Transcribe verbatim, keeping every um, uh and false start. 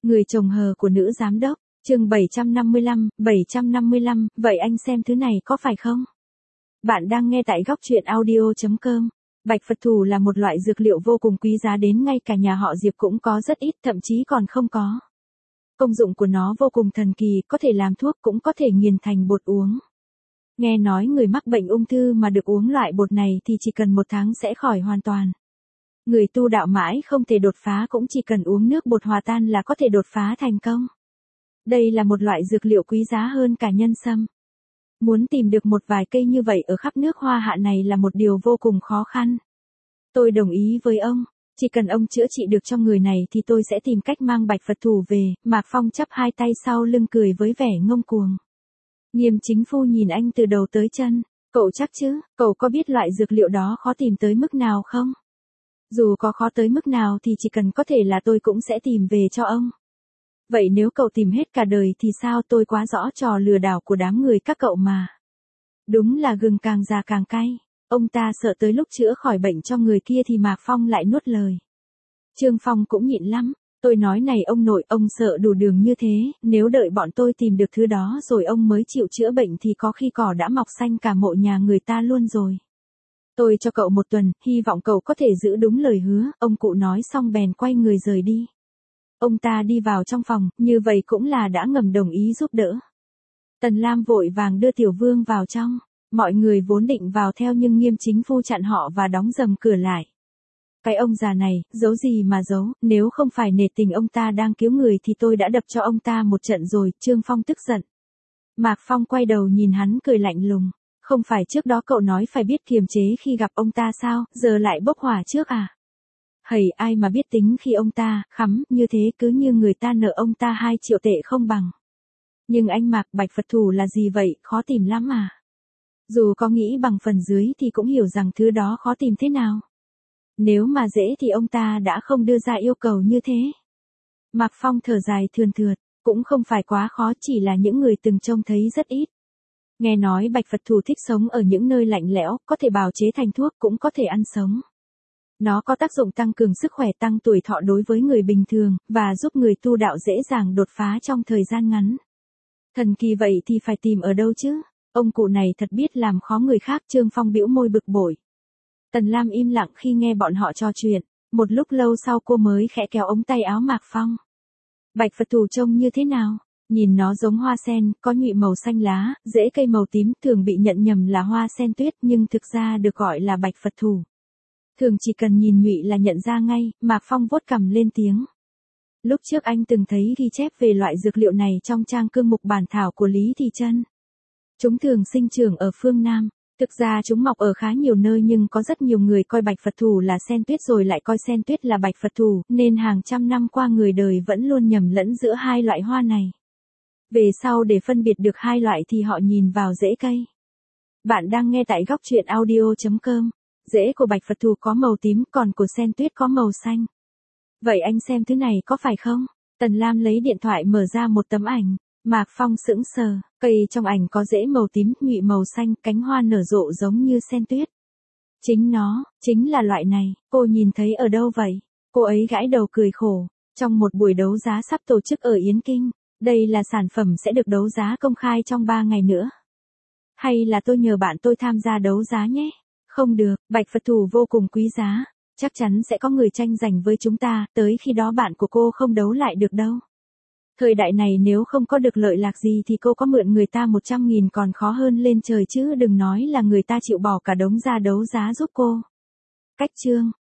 Người chồng hờ của nữ giám đốc, chương bảy trăm năm mươi lăm, bảy trăm năm mươi lăm, vậy anh xem thứ này có phải không? Bạn đang nghe tại góc truyện audio chấm com. Bạch Phật Thù là một loại dược liệu vô cùng quý giá đến ngay cả nhà họ Diệp cũng có rất ít, thậm chí còn không có. Công dụng của nó vô cùng thần kỳ, có thể làm thuốc cũng có thể nghiền thành bột uống. Nghe nói người mắc bệnh ung thư mà được uống loại bột này thì chỉ cần một tháng sẽ khỏi hoàn toàn. Người tu đạo mãi không thể đột phá cũng chỉ cần uống nước bột hòa tan là có thể đột phá thành công. Đây là một loại dược liệu quý giá hơn cả nhân sâm. Muốn tìm được một vài cây như vậy ở khắp nước Hoa Hạ này là một điều vô cùng khó khăn. Tôi đồng ý với ông, chỉ cần ông chữa trị được cho người này thì tôi sẽ tìm cách mang Bạch Phật Thù về. Mạc Phong chắp hai tay sau lưng cười với vẻ ngông cuồng. Nghiêm Chính Phu nhìn anh từ đầu tới chân, cậu chắc chứ, cậu có biết loại dược liệu đó khó tìm tới mức nào không? Dù có khó tới mức nào thì chỉ cần có thể là tôi cũng sẽ tìm về cho ông. Vậy nếu cậu tìm hết cả đời thì sao? Tôi quá rõ trò lừa đảo của đám người các cậu mà. Đúng là gừng càng già càng cay. Ông ta sợ tới lúc chữa khỏi bệnh cho người kia thì Mạc Phong lại nuốt lời. Trương Phong cũng nhịn lắm. Tôi nói này ông nội, ông sợ đủ đường như thế, nếu đợi bọn tôi tìm được thứ đó rồi ông mới chịu chữa bệnh thì có khi cỏ đã mọc xanh cả mộ nhà người ta luôn rồi. Tôi cho cậu một tuần, hy vọng cậu có thể giữ đúng lời hứa. Ông cụ nói xong bèn quay người rời đi. Ông ta đi vào trong phòng, như vậy cũng là đã ngầm đồng ý giúp đỡ. Tần Lam vội vàng đưa Tiểu Vương vào trong. Mọi người vốn định vào theo nhưng Nghiêm Chính Phu chặn họ và đóng rầm cửa lại. Cái ông già này, giấu gì mà giấu, nếu không phải nể tình ông ta đang cứu người thì tôi đã đập cho ông ta một trận rồi. Trương Phong tức giận. Mạc Phong quay đầu nhìn hắn cười lạnh lùng. Không phải trước đó cậu nói phải biết kiềm chế khi gặp ông ta sao, giờ lại bốc hỏa trước à? Hầy, ai mà biết tính khi ông ta khắm như thế, cứ như người ta nợ ông ta hai triệu tệ không bằng. Nhưng anh Mạc, Bạch Phật Thù là gì vậy, khó tìm lắm à? Dù có nghĩ bằng phần dưới thì cũng hiểu rằng thứ đó khó tìm thế nào. Nếu mà dễ thì ông ta đã không đưa ra yêu cầu như thế. Mạc Phong thở dài thườn thượt, cũng không phải quá khó, chỉ là những người từng trông thấy rất ít. Nghe nói Bạch Phật Thù thích sống ở những nơi lạnh lẽo, có thể bào chế thành thuốc cũng có thể ăn sống. Nó có tác dụng tăng cường sức khỏe, tăng tuổi thọ đối với người bình thường, và giúp người tu đạo dễ dàng đột phá trong thời gian ngắn. Thần kỳ vậy thì phải tìm ở đâu chứ? Ông cụ này thật biết làm khó người khác. Trương Phong bĩu môi bực bội. Tần Lam im lặng khi nghe bọn họ trò chuyện. Một lúc lâu sau cô mới khẽ kéo ống tay áo Mạc Phong. Bạch Phật Thù trông như thế nào? Nhìn nó giống hoa sen, có nhụy màu xanh lá, rễ cây màu tím, thường bị nhận nhầm là hoa sen tuyết nhưng thực ra được gọi là Bạch Phật Thù. Thường chỉ cần nhìn nhụy là nhận ra ngay. Mạc Phong vuốt cằm lên tiếng. Lúc trước anh từng thấy ghi chép về loại dược liệu này trong trang cương mục bản thảo của Lý Thị Trân. Chúng thường sinh trưởng ở phương Nam. Thực ra chúng mọc ở khá nhiều nơi nhưng có rất nhiều người coi Bạch Phật Thù là sen tuyết rồi lại coi sen tuyết là Bạch Phật Thù, nên hàng trăm năm qua người đời vẫn luôn nhầm lẫn giữa hai loại hoa này. Về sau để phân biệt được hai loại thì họ nhìn vào rễ cây. Bạn đang nghe tại góc truyện audio chấm com. Rễ của Bạch Phật Thù có màu tím, còn của sen tuyết có màu xanh. Vậy anh xem thứ này có phải không? Tần Lam lấy điện thoại mở ra một tấm ảnh. Mạc Phong sững sờ, cây trong ảnh có rễ màu tím, nhụy màu xanh, cánh hoa nở rộ giống như sen tuyết. Chính nó, chính là loại này, cô nhìn thấy ở đâu vậy? Cô ấy gãi đầu cười khổ. Trong một buổi đấu giá sắp tổ chức ở Yến Kinh, đây là sản phẩm sẽ được đấu giá công khai trong ba ngày nữa. Hay là tôi nhờ bạn tôi tham gia đấu giá nhé? Không được, Bạch Phật Thù vô cùng quý giá. Chắc chắn sẽ có người tranh giành với chúng ta, tới khi đó bạn của cô không đấu lại được đâu. Thời đại này nếu không có được lợi lạc gì thì cô có mượn người ta một trăm nghìn còn khó hơn lên trời chứ đừng nói là người ta chịu bỏ cả đống ra đấu giá giúp cô. Cách chương.